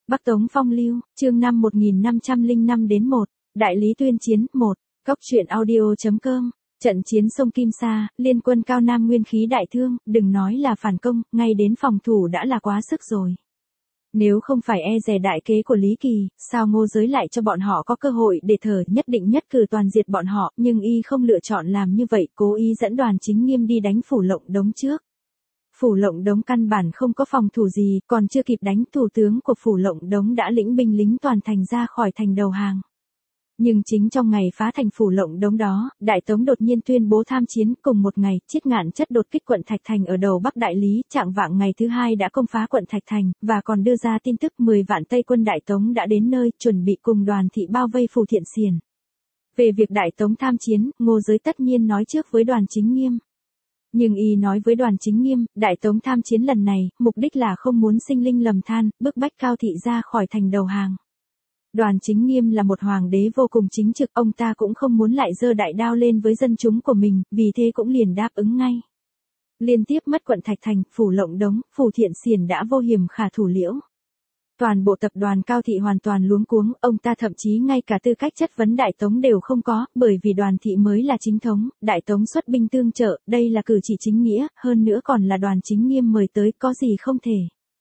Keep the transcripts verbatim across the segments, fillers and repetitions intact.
Bắc Tống Phong Lưu, chương năm một nghìn năm trăm lẻ năm đến một, Đại Lý tuyên chiến, một, Cóc truyện audio.com, trận chiến sông Kim Sa, liên quân Cao Nam nguyên khí đại thương, đừng nói là phản công, ngay đến phòng thủ đã là quá sức rồi. Nếu không phải e dè đại kế của Lý Kỳ, sao Ngô Giới lại cho bọn họ có cơ hội để thở, nhất định nhất cử toàn diệt bọn họ, nhưng y không lựa chọn làm như vậy, cố ý dẫn đoàn Chính Nghiêm đi đánh Phủ Lộng Đống trước. Phủ Lộng Đống căn bản không có phòng thủ gì, còn chưa kịp đánh, thủ tướng của Phủ Lộng Đống đã lĩnh binh lính toàn thành ra khỏi thành đầu hàng. Nhưng chính trong ngày phá thành Phủ Lộng Đống đó, Đại Tống đột nhiên tuyên bố tham chiến, cùng một ngày, Chiết Ngạn chất đột kích quận Thạch Thành ở đầu Bắc Đại Lý, trạng vạng ngày thứ hai đã công phá quận Thạch Thành, và còn đưa ra tin tức mười vạn Tây quân Đại Tống đã đến nơi, chuẩn bị cùng đoàn thị bao vây Phủ Thiện Xiển. Về việc Đại Tống tham chiến, Ngô Giới tất nhiên nói trước với đoàn Chính Nghiêm. Nhưng y nói với đoàn Chính Nghiêm, Đại Tống tham chiến lần này, mục đích là không muốn sinh linh lầm than, bức bách Cao Thị ra khỏi thành đầu hàng. Đoàn Chính Nghiêm là một hoàng đế vô cùng chính trực, ông ta cũng không muốn lại giơ đại đao lên với dân chúng của mình, vì thế cũng liền đáp ứng ngay. Liên tiếp mất quận Thạch Thành, Phủ Lộng Đống, Phủ Thiện Xiển đã vô hiểm khả thủ liễu. Toàn bộ tập đoàn Cao Thị hoàn toàn luống cuống, ông ta thậm chí ngay cả tư cách chất vấn Đại Tống đều không có, bởi vì đoàn thị mới là chính thống, Đại Tống xuất binh tương trợ, đây là cử chỉ chính nghĩa, hơn nữa còn là đoàn Chính Nghiêm mời tới, có gì không thể.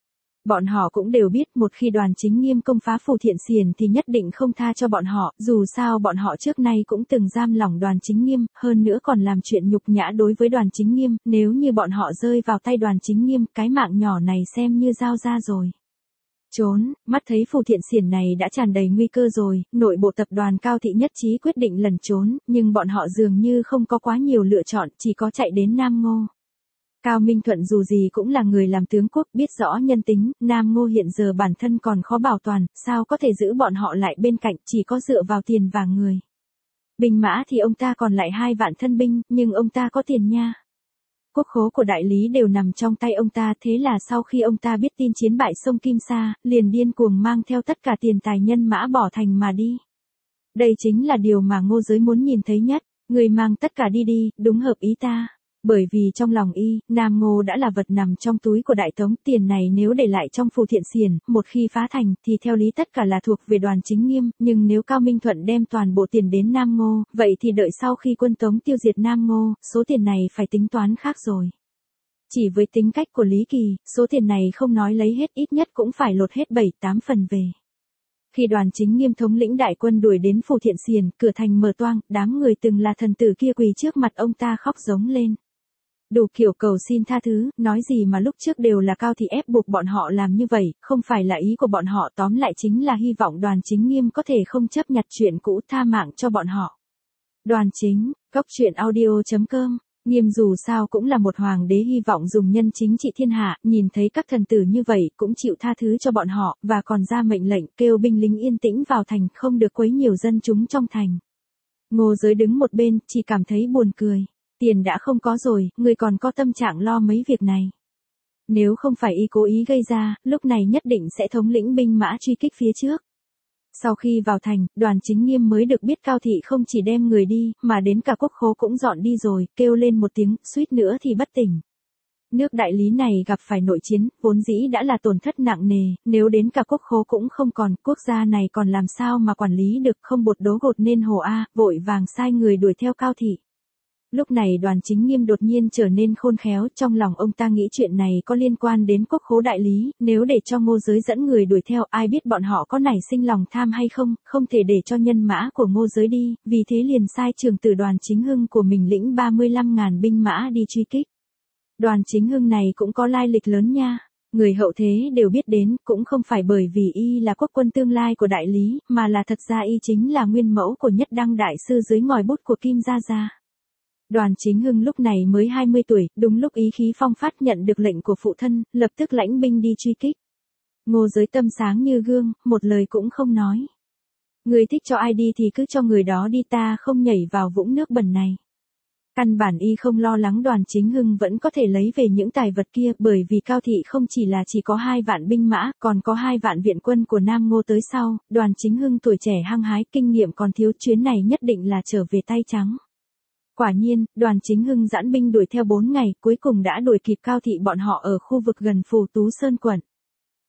Bọn họ cũng đều biết một khi đoàn Chính Nghiêm công phá Phủ Thiện Xiển thì nhất định không tha cho bọn họ, dù sao bọn họ trước nay cũng từng giam lỏng đoàn Chính Nghiêm, hơn nữa còn làm chuyện nhục nhã đối với đoàn Chính Nghiêm, nếu như bọn họ rơi vào tay đoàn Chính Nghiêm, cái mạng nhỏ này xem như giao ra rồi. Trốn, mắt thấy Phủ Thiện Xiển này đã tràn đầy nguy cơ rồi, nội bộ tập đoàn Cao Thị nhất trí quyết định lẩn trốn, nhưng bọn họ dường như không có quá nhiều lựa chọn, chỉ có chạy đến Nam Ngô. Cao Minh Thuận dù gì cũng là người làm tướng quốc, biết rõ nhân tính, Nam Ngô hiện giờ bản thân còn khó bảo toàn, sao có thể giữ bọn họ lại bên cạnh, chỉ có dựa vào tiền và người. Binh mã thì ông ta còn lại hai vạn thân binh, nhưng ông ta có tiền nha. Quốc khố của đại lý đều nằm trong tay ông ta, thế là sau khi ông ta biết tin chiến bại sông Kim Sa, liền điên cuồng mang theo tất cả tiền tài nhân mã bỏ thành mà đi. Đây chính là điều mà Ngô Giới muốn nhìn thấy nhất, người mang tất cả đi đi, đúng hợp ý ta. Bởi vì trong lòng y, Nam Ngô đã là vật nằm trong túi của Đại Tống, tiền này nếu để lại trong Phủ Thiện Xiển, một khi phá thành, thì theo lý tất cả là thuộc về đoàn Chính Nghiêm, nhưng nếu Cao Minh Thuận đem toàn bộ tiền đến Nam Ngô, vậy thì đợi sau khi quân Tống tiêu diệt Nam Ngô, số tiền này phải tính toán khác rồi. Chỉ với tính cách của Lý Kỳ, số tiền này không nói lấy hết, ít nhất cũng phải lột hết bảy tám phần về. Khi đoàn Chính Nghiêm thống lĩnh đại quân đuổi đến Phủ Thiện Xiển, cửa thành mở toang, đám người từng là thần tử kia quỳ trước mặt ông ta khóc giống lên. Đủ kiểu cầu xin tha thứ, nói gì mà lúc trước đều là Cao Thị ép buộc bọn họ làm như vậy, không phải là ý của bọn họ, tóm lại chính là hy vọng đoàn Chính Nghiêm có thể không chấp nhặt chuyện cũ, tha mạng cho bọn họ. Đoàn Chính, Cóc truyện audio.com, Nghiêm dù sao cũng là một hoàng đế hy vọng dùng nhân chính trị thiên hạ, nhìn thấy các thần tử như vậy cũng chịu tha thứ cho bọn họ, và còn ra mệnh lệnh kêu binh lính yên tĩnh vào thành, không được quấy nhiều dân chúng trong thành. Ngô Giới đứng một bên, chỉ cảm thấy buồn cười. Tiền đã không có rồi, người còn có tâm trạng lo mấy việc này. Nếu không phải y cố ý gây ra, lúc này nhất định sẽ thống lĩnh binh mã truy kích phía trước. Sau khi vào thành, đoàn Chính Nghiêm mới được biết Cao Thị không chỉ đem người đi, mà đến cả quốc khố cũng dọn đi rồi, kêu lên một tiếng, suýt nữa thì bất tỉnh. Nước Đại Lý này gặp phải nội chiến, vốn dĩ đã là tổn thất nặng nề, nếu đến cả quốc khố cũng không còn, quốc gia này còn làm sao mà quản lý được, không bột đố gột nên hồ a, vội vàng sai người đuổi theo Cao Thị. Lúc này đoàn Chính Nghiêm đột nhiên trở nên khôn khéo, trong lòng ông ta nghĩ chuyện này có liên quan đến quốc khố đại lý, nếu để cho Ngô Giới dẫn người đuổi theo, ai biết bọn họ có nảy sinh lòng tham hay không, không thể để cho nhân mã của Ngô Giới đi, vì thế liền sai trưởng tử đoàn Chính Hưng của mình lĩnh ba mươi lăm ngàn binh mã đi truy kích. Đoàn Chính Hưng này cũng có lai lịch lớn nha. Người hậu thế đều biết đến, cũng không phải bởi vì y là quốc quân tương lai của đại lý, mà là thật ra y chính là nguyên mẫu của Nhất Đăng đại sư dưới ngòi bút của Kim Gia Gia. Đoàn Chính Hưng lúc này mới hai mươi tuổi, đúng lúc ý khí phong phát nhận được lệnh của phụ thân, lập tức lãnh binh đi truy kích. Ngô Giới tâm sáng như gương, một lời cũng không nói. Người thích cho ai đi thì cứ cho người đó đi, ta không nhảy vào vũng nước bẩn này. Căn bản y không lo lắng đoàn Chính Hưng vẫn có thể lấy về những tài vật kia, bởi vì Cao Thị không chỉ là chỉ có hai vạn binh mã, còn có hai vạn viện quân của Nam Ngô tới sau, đoàn Chính Hưng tuổi trẻ hăng hái, kinh nghiệm còn thiếu, chuyến này nhất định là trở về tay trắng. Quả nhiên, đoàn Chính Hưng giãn binh đuổi theo bốn ngày, cuối cùng đã đuổi kịp Cao Thị bọn họ ở khu vực gần Phù Tú Sơn quận.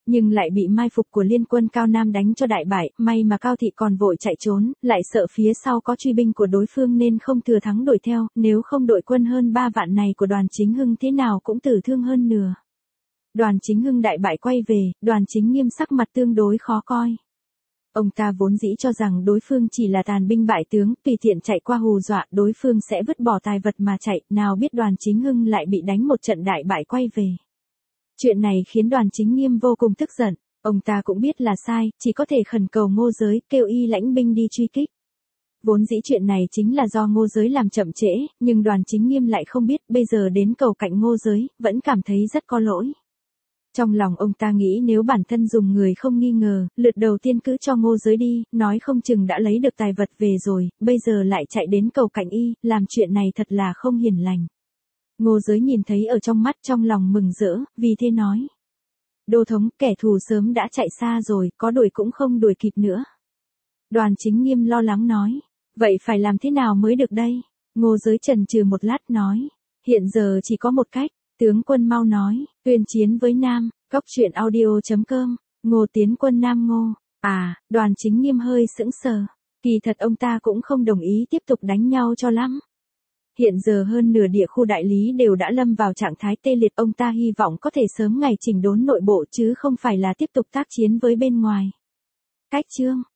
Nhưng lại bị mai phục của liên quân Cao Nam đánh cho đại bại, may mà Cao Thị còn vội chạy trốn, lại sợ phía sau có truy binh của đối phương nên không thừa thắng đuổi theo, nếu không đội quân hơn ba vạn này của Đoàn Chính Hưng thế nào cũng tử thương hơn nửa. Đoàn Chính Hưng đại bại quay về, Đoàn Chính Nghiêm sắc mặt tương đối khó coi. Ông ta vốn dĩ cho rằng đối phương chỉ là tàn binh bại tướng, tùy tiện chạy qua hù dọa đối phương sẽ vứt bỏ tài vật mà chạy, nào biết Đoàn Chính Hưng lại bị đánh một trận đại bại quay về. Chuyện này khiến Đoàn Chính Nghiêm vô cùng tức giận, ông ta cũng biết là sai, chỉ có thể khẩn cầu Ngô Giới, kêu y lãnh binh đi truy kích. Vốn dĩ chuyện này chính là do Ngô Giới làm chậm trễ, nhưng Đoàn Chính Nghiêm lại không biết, bây giờ đến cầu cạnh Ngô Giới, vẫn cảm thấy rất có lỗi. Trong lòng ông ta nghĩ nếu bản thân dùng người không nghi ngờ, lượt đầu tiên cứ cho Ngô Giới đi, nói không chừng đã lấy được tài vật về rồi, bây giờ lại chạy đến cầu cạnh y, làm chuyện này thật là không hiền lành. Ngô Giới nhìn thấy ở trong mắt trong lòng mừng rỡ, vì thế nói. Đô thống, kẻ thù sớm đã chạy xa rồi, có đuổi cũng không đuổi kịp nữa. Đoàn Chính Nghiêm lo lắng nói. Vậy phải làm thế nào mới được đây? Ngô Giới chần chừ một lát nói. Hiện giờ chỉ có một cách, tướng quân mau nói, tuyên chiến với Nam, cóc truyện audio chấm com, Ngô tiến quân Nam Ngô. À, Đoàn Chính Nghiêm hơi sững sờ. Kỳ thật ông ta cũng không đồng ý tiếp tục đánh nhau cho lắm. Hiện giờ hơn nửa địa khu đại lý đều đã lâm vào trạng thái tê liệt, ông ta hy vọng có thể sớm ngày chỉnh đốn nội bộ chứ không phải là tiếp tục tác chiến với bên ngoài. Cách chương